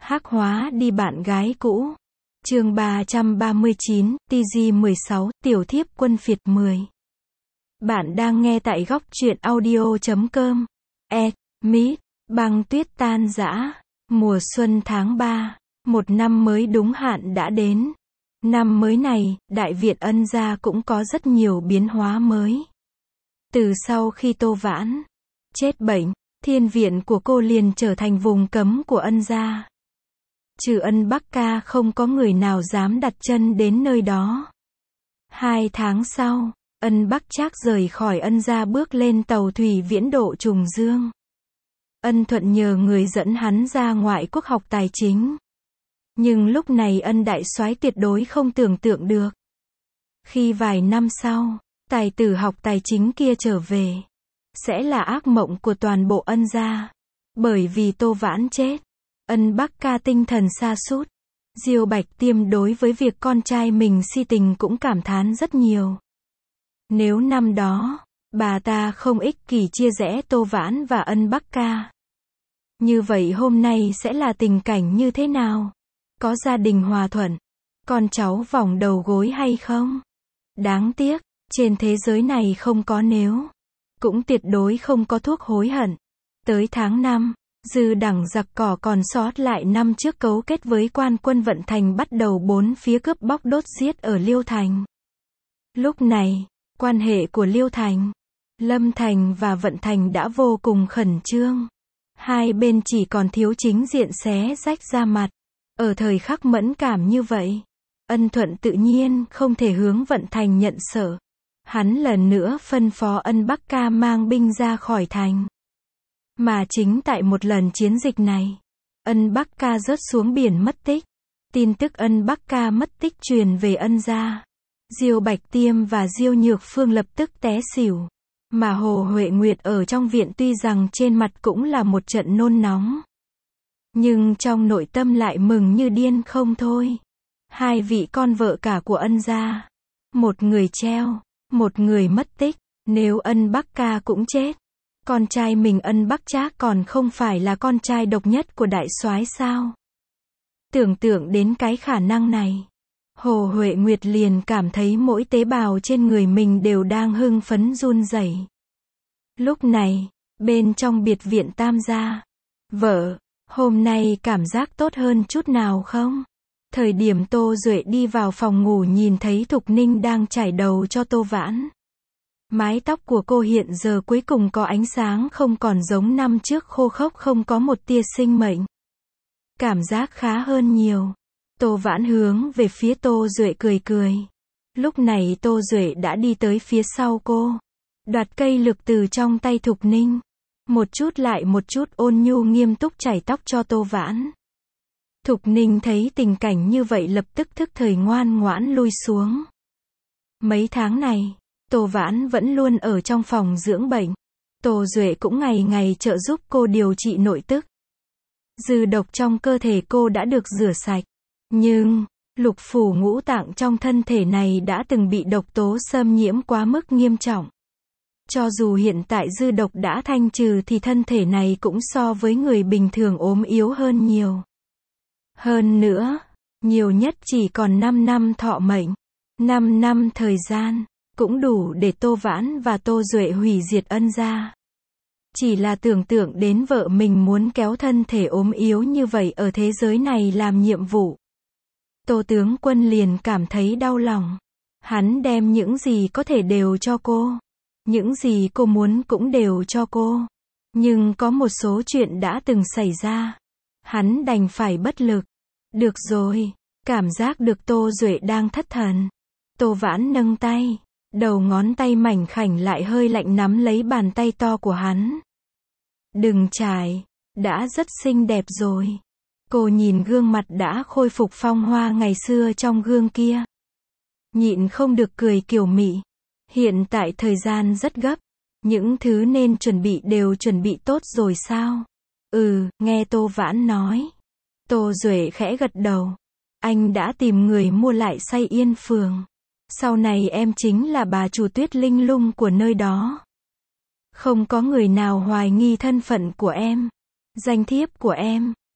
Hắc hóa đi bạn gái cũ. Chương 339, TG16, tiểu thiếp quân phiệt 10. Bạn đang nghe tại góc truyện audio.com. Mít, băng tuyết tan rã. Mùa xuân tháng 3, một năm mới đúng hạn đã đến. Năm mới này, Đại Việt Ân gia cũng có rất nhiều biến hóa mới. Từ sau khi Tô Vãn chết bệnh, thiên viện của cô liền trở thành vùng cấm của Ân gia. Trừ Ân Bắc Ca không có người nào dám đặt chân đến nơi đó. 2 tháng sau, Ân Bắc Trác rời khỏi Ân gia bước lên tàu thủy viễn độ Trùng Dương. Ân Thuận nhờ người dẫn hắn ra ngoại quốc học tài chính. Nhưng lúc này Ân đại soái tuyệt đối không tưởng tượng được. Khi vài năm sau, tài tử học tài chính kia trở về, sẽ là ác mộng của toàn bộ Ân gia. Bởi vì Tô Vãn chết, Ân Bắc Ca tinh thần sa sút. Diêu Bạch Tiêm đối với việc con trai mình si tình cũng cảm thán rất nhiều. Nếu năm đó, bà ta không ích kỷ chia rẽ Tô Vãn và Ân Bắc Ca, như vậy hôm nay sẽ là tình cảnh như thế nào? Có gia đình hòa thuận, con cháu vòng đầu gối hay không? Đáng tiếc, trên thế giới này không có nếu, cũng tuyệt đối không có thuốc hối hận. Tới tháng 5, dư đẳng giặc cỏ còn sót lại năm trước cấu kết với quan quân Vận Thành bắt đầu bốn phía cướp bóc đốt giết ở Liêu Thành. Lúc này, quan hệ của Liêu Thành, Lâm Thành và Vận Thành đã vô cùng khẩn trương. Hai bên chỉ còn thiếu chính diện xé rách ra mặt. Ở thời khắc mẫn cảm như vậy, Ân Thuận tự nhiên không thể hướng Vận Thành nhận sợ. Hắn lần nữa phân phó Ân Bắc Ca mang binh ra khỏi thành. Mà chính tại một lần chiến dịch này, Ân Bắc Ca rớt xuống biển mất tích. Tin tức Ân Bắc Ca mất tích truyền về Ân gia. Diêu Bạch Tiêm và Diêu Nhược Phương lập tức té xỉu. Mà Hồ Huệ Nguyệt ở trong viện tuy rằng trên mặt cũng là một trận nôn nóng, nhưng trong nội tâm lại mừng như điên không thôi. Hai vị con vợ cả của Ân gia, một người treo, một người mất tích. Nếu Ân Bắc Ca cũng chết, con trai mình Ân Bắc Trác còn không phải là con trai độc nhất của đại soái sao? Tưởng tượng đến cái khả năng này, Hồ Huệ Nguyệt liền cảm thấy mỗi tế bào trên người mình đều đang hưng phấn run rẩy. Lúc này, bên trong biệt viện Tam gia, vợ, hôm nay cảm giác tốt hơn chút nào không? Thời điểm Tô Duệ đi vào phòng ngủ nhìn thấy Thục Ninh đang chải đầu cho Tô Vãn. Mái tóc của cô hiện giờ cuối cùng có ánh sáng, không còn giống năm trước khô khốc không có một tia sinh mệnh. Cảm giác khá hơn nhiều. Tô Vãn hướng về phía Tô Duệ cười cười. Lúc này Tô Duệ đã đi tới phía sau cô, đoạt cây lược từ trong tay Thục Ninh. Một chút lại một chút ôn nhu nghiêm túc chải tóc cho Tô Vãn. Thục Ninh thấy tình cảnh như vậy lập tức thức thời ngoan ngoãn lui xuống. Mấy tháng này, Tô Vãn vẫn luôn ở trong phòng dưỡng bệnh. Tô Duệ cũng ngày ngày trợ giúp cô điều trị nội tức. Dư độc trong cơ thể cô đã được rửa sạch. Nhưng, lục phủ ngũ tạng trong thân thể này đã từng bị độc tố xâm nhiễm quá mức nghiêm trọng. Cho dù hiện tại dư độc đã thanh trừ thì thân thể này cũng so với người bình thường ốm yếu hơn nhiều. Hơn nữa, nhiều nhất chỉ còn 5 năm thọ mệnh. 5 năm thời gian, cũng đủ để Tô Vãn và Tô Duệ hủy diệt Ân gia. Chỉ là tưởng tượng đến vợ mình muốn kéo thân thể ốm yếu như vậy ở thế giới này làm nhiệm vụ, Tô tướng quân liền cảm thấy đau lòng. Hắn đem những gì có thể đều cho cô. Những gì cô muốn cũng đều cho cô. Nhưng có một số chuyện đã từng xảy ra, hắn đành phải bất lực. Được rồi, cảm giác được Tô Duệ đang thất thần. Tô Vãn nâng tay, đầu ngón tay mảnh khảnh lại hơi lạnh nắm lấy bàn tay to của hắn. Đừng chải, đã rất xinh đẹp rồi. Cô nhìn gương mặt đã khôi phục phong hoa ngày xưa trong gương kia, nhịn không được cười kiều mị. Hiện tại thời gian rất gấp, những thứ nên chuẩn bị đều chuẩn bị tốt rồi sao? Nghe Tô Vãn nói. Tô Duệ khẽ gật đầu. Anh đã tìm người mua lại Say Yên Phường. Sau này em chính là bà chủ Tuyết Linh Lung của nơi đó. Không có người nào hoài nghi thân phận của em, danh thiếp của em.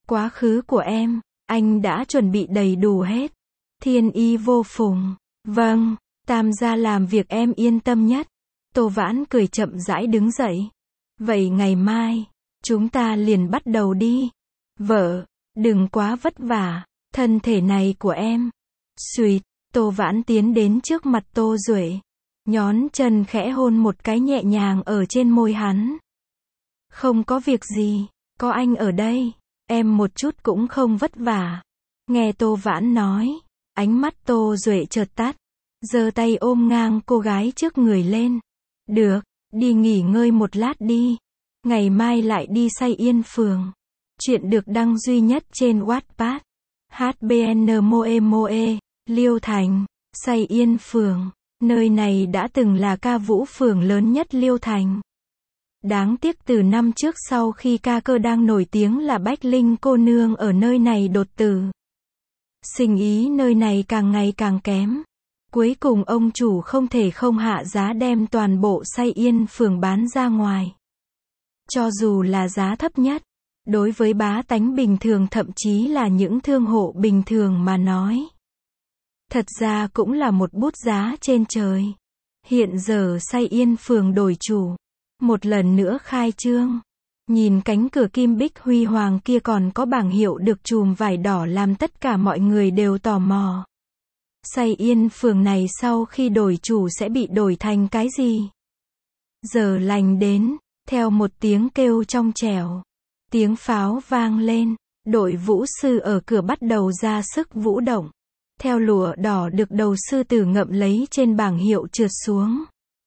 Quá khứ của em, anh đã chuẩn bị đầy đủ hết. Thiên y vô phùng. Vâng, Tam gia làm việc em yên tâm nhất. Tô Vãn cười chậm rãi đứng dậy. Vậy ngày mai, chúng ta liền bắt đầu đi. Vợ, đừng quá vất vả, thân thể này của em. Xuỵt, Tô Vãn tiến đến trước mặt Tô Duệ. Nhón chân khẽ hôn một cái nhẹ nhàng ở trên môi hắn. Không có việc gì, có anh ở đây, em một chút cũng không vất vả. Nghe Tô Vãn nói, ánh mắt Tô Duệ chợt tắt, giơ tay ôm ngang cô gái trước người lên. Được, đi nghỉ ngơi một lát đi, ngày mai lại đi Say Yên Phường. Chuyện được đăng duy nhất trên Wattpad. HBN Moe Moe, Liêu Thành, Say Yên Phường. Nơi này đã từng là ca vũ phường lớn nhất Liêu Thành. Đáng tiếc từ năm trước sau khi ca cơ đang nổi tiếng là Bách Linh cô nương ở nơi này đột tử. Sinh ý nơi này càng ngày càng kém. Cuối cùng ông chủ không thể không hạ giá đem toàn bộ Say Yên Phường bán ra ngoài. Cho dù là giá thấp nhất, đối với bá tánh bình thường thậm chí là những thương hộ bình thường mà nói, thật ra cũng là một bút giá trên trời. Hiện giờ Say Yên Phường đổi chủ, một lần nữa khai trương. Nhìn cánh cửa kim bích huy hoàng kia còn có bảng hiệu được chùm vải đỏ làm tất cả mọi người đều tò mò. Say Yên Phường này sau khi đổi chủ sẽ bị đổi thành cái gì? Giờ lành đến, theo một tiếng kêu trong trẻo, tiếng pháo vang lên, đội vũ sư ở cửa bắt đầu ra sức vũ động. Theo lụa đỏ được đầu sư tử ngậm lấy trên bảng hiệu trượt xuống.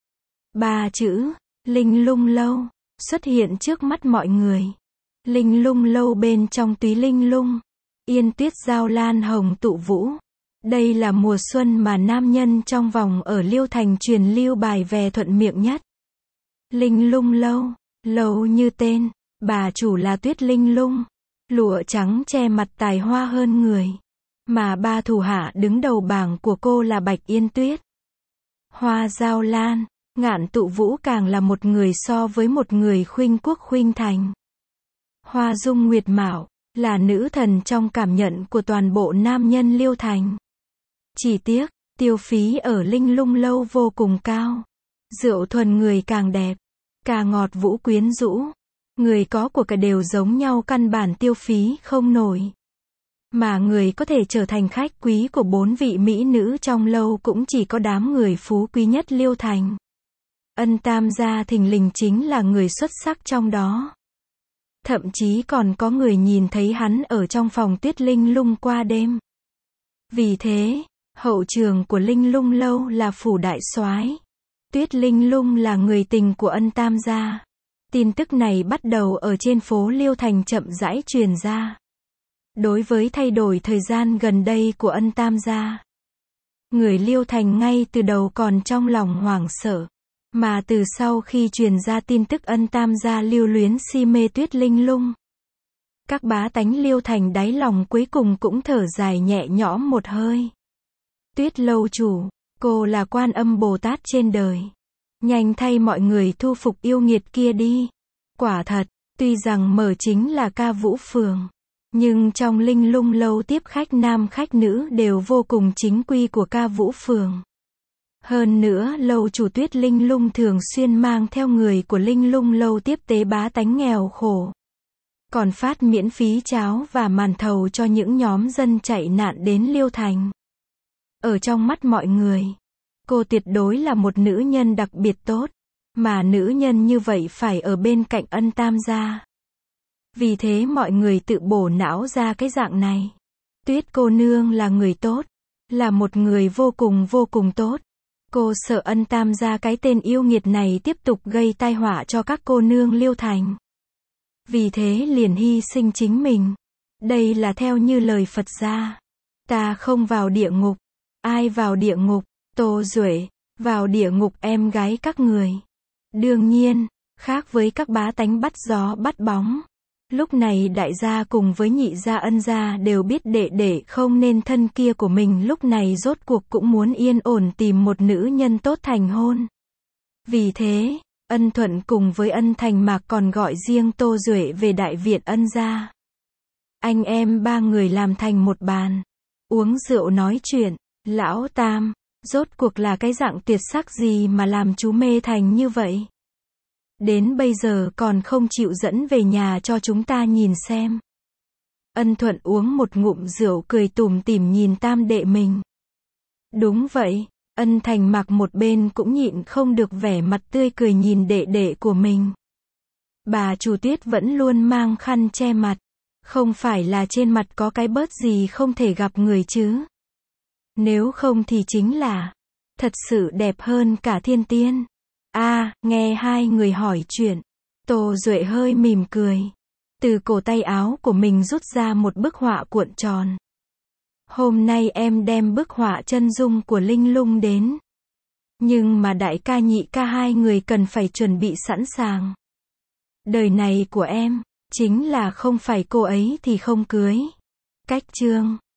3 chữ, Linh Lung Lâu, xuất hiện trước mắt mọi người. Linh Lung Lâu bên trong túy linh lung, yên tuyết giao lan hồng tụ vũ. Đây là mùa xuân mà nam nhân trong vòng ở Liêu Thành truyền lưu bài về thuận miệng nhất. Linh Lung Lâu, lâu như tên, bà chủ là Tuyết Linh Lung, lụa trắng che mặt tài hoa hơn người. Mà ba thủ hạ đứng đầu bảng của cô là Bạch Yên Tuyết, Hoa Giao Lan, Ngạn Tụ Vũ càng là một người so với một người khuynh quốc khuynh thành. Hoa Dung Nguyệt Mạo, là nữ thần trong cảm nhận của toàn bộ nam nhân Liêu Thành. Chỉ tiếc, tiêu phí ở Linh Lung Lâu vô cùng cao. Rượu thuần người càng đẹp, cà ngọt vũ quyến rũ. Người có của cả đều giống nhau căn bản tiêu phí không nổi. Mà người có thể trở thành khách quý của 4 vị mỹ nữ trong lâu cũng chỉ có đám người phú quý nhất Liêu Thành. Ân Tam gia thình lình chính là người xuất sắc trong đó. Thậm chí còn có người nhìn thấy hắn ở trong phòng Tuyết Linh Lung qua đêm. Vì thế, hậu trường của Linh Lung Lâu là phủ đại soái. Tuyết Linh Lung là người tình của Ân Tam gia. Tin tức này bắt đầu ở trên phố Liêu Thành chậm rãi truyền ra. Đối với thay đổi thời gian gần đây của Ân Tam gia, người Liêu Thành ngay từ đầu còn trong lòng hoảng sợ. Mà từ sau khi truyền ra tin tức Ân Tam gia lưu luyến si mê Tuyết Linh Lung, các bá tánh Liêu Thành đáy lòng cuối cùng cũng thở dài nhẹ nhõm một hơi. Tuyết lâu chủ, cô là Quan Âm Bồ Tát trên đời. Nhanh thay mọi người thu phục yêu nghiệt kia đi. Quả thật, tuy rằng mở chính là ca vũ phường, nhưng trong Linh Lung Lâu tiếp khách nam khách nữ đều vô cùng chính quy của ca vũ phường. Hơn nữa lâu chủ Tuyết Linh Lung thường xuyên mang theo người của Linh Lung Lâu tiếp tế bá tánh nghèo khổ. Còn phát miễn phí cháo và màn thầu cho những nhóm dân chạy nạn đến Liêu Thành. Ở trong mắt mọi người, cô tuyệt đối là một nữ nhân đặc biệt tốt. Mà nữ nhân như vậy phải ở bên cạnh Ân Tam gia. Vì thế mọi người tự bổ não ra cái dạng này. Tuyết cô nương là người tốt, là một người vô cùng tốt. Cô sợ Ân Tam gia cái tên yêu nghiệt này tiếp tục gây tai họa cho các cô nương Liêu Thành. Vì thế liền hy sinh chính mình. Đây là theo như lời Phật gia. Ta không vào địa ngục. Ai vào địa ngục? Tô Duệ, vào địa ngục em gái các người. Đương nhiên, khác với các bá tánh bắt gió bắt bóng. Lúc này đại gia cùng với nhị gia Ân gia đều biết đệ đệ không nên thân kia của mình lúc này rốt cuộc cũng muốn yên ổn tìm một nữ nhân tốt thành hôn. Vì thế, Ân Thuận cùng với Ân Thành Mạc còn gọi riêng Tô Duệ về đại viện Ân gia. Anh em ba người làm thành một bàn. Uống rượu nói chuyện. Lão Tam, rốt cuộc là cái dạng tuyệt sắc gì mà làm chú mê thành như vậy? Đến bây giờ còn không chịu dẫn về nhà cho chúng ta nhìn xem. Ân Thuận uống một ngụm rượu cười tủm tỉm nhìn tam đệ mình. Đúng vậy, Ân Thành mặc một bên cũng nhịn không được vẻ mặt tươi cười nhìn đệ đệ của mình. Bà chủ Tuyết vẫn luôn mang khăn che mặt. Không phải là trên mặt có cái bớt gì không thể gặp người chứ. Nếu không thì chính là thật sự đẹp hơn cả thiên tiên. Nghe hai người hỏi chuyện, Tô Duệ hơi mỉm cười. Từ cổ tay áo của mình rút ra một bức họa cuộn tròn. Hôm nay em đem bức họa chân dung của Linh Lung đến. Nhưng mà đại ca nhị ca hai người cần phải chuẩn bị sẵn sàng. Đời này của em, chính là không phải cô ấy thì không cưới. Cách chương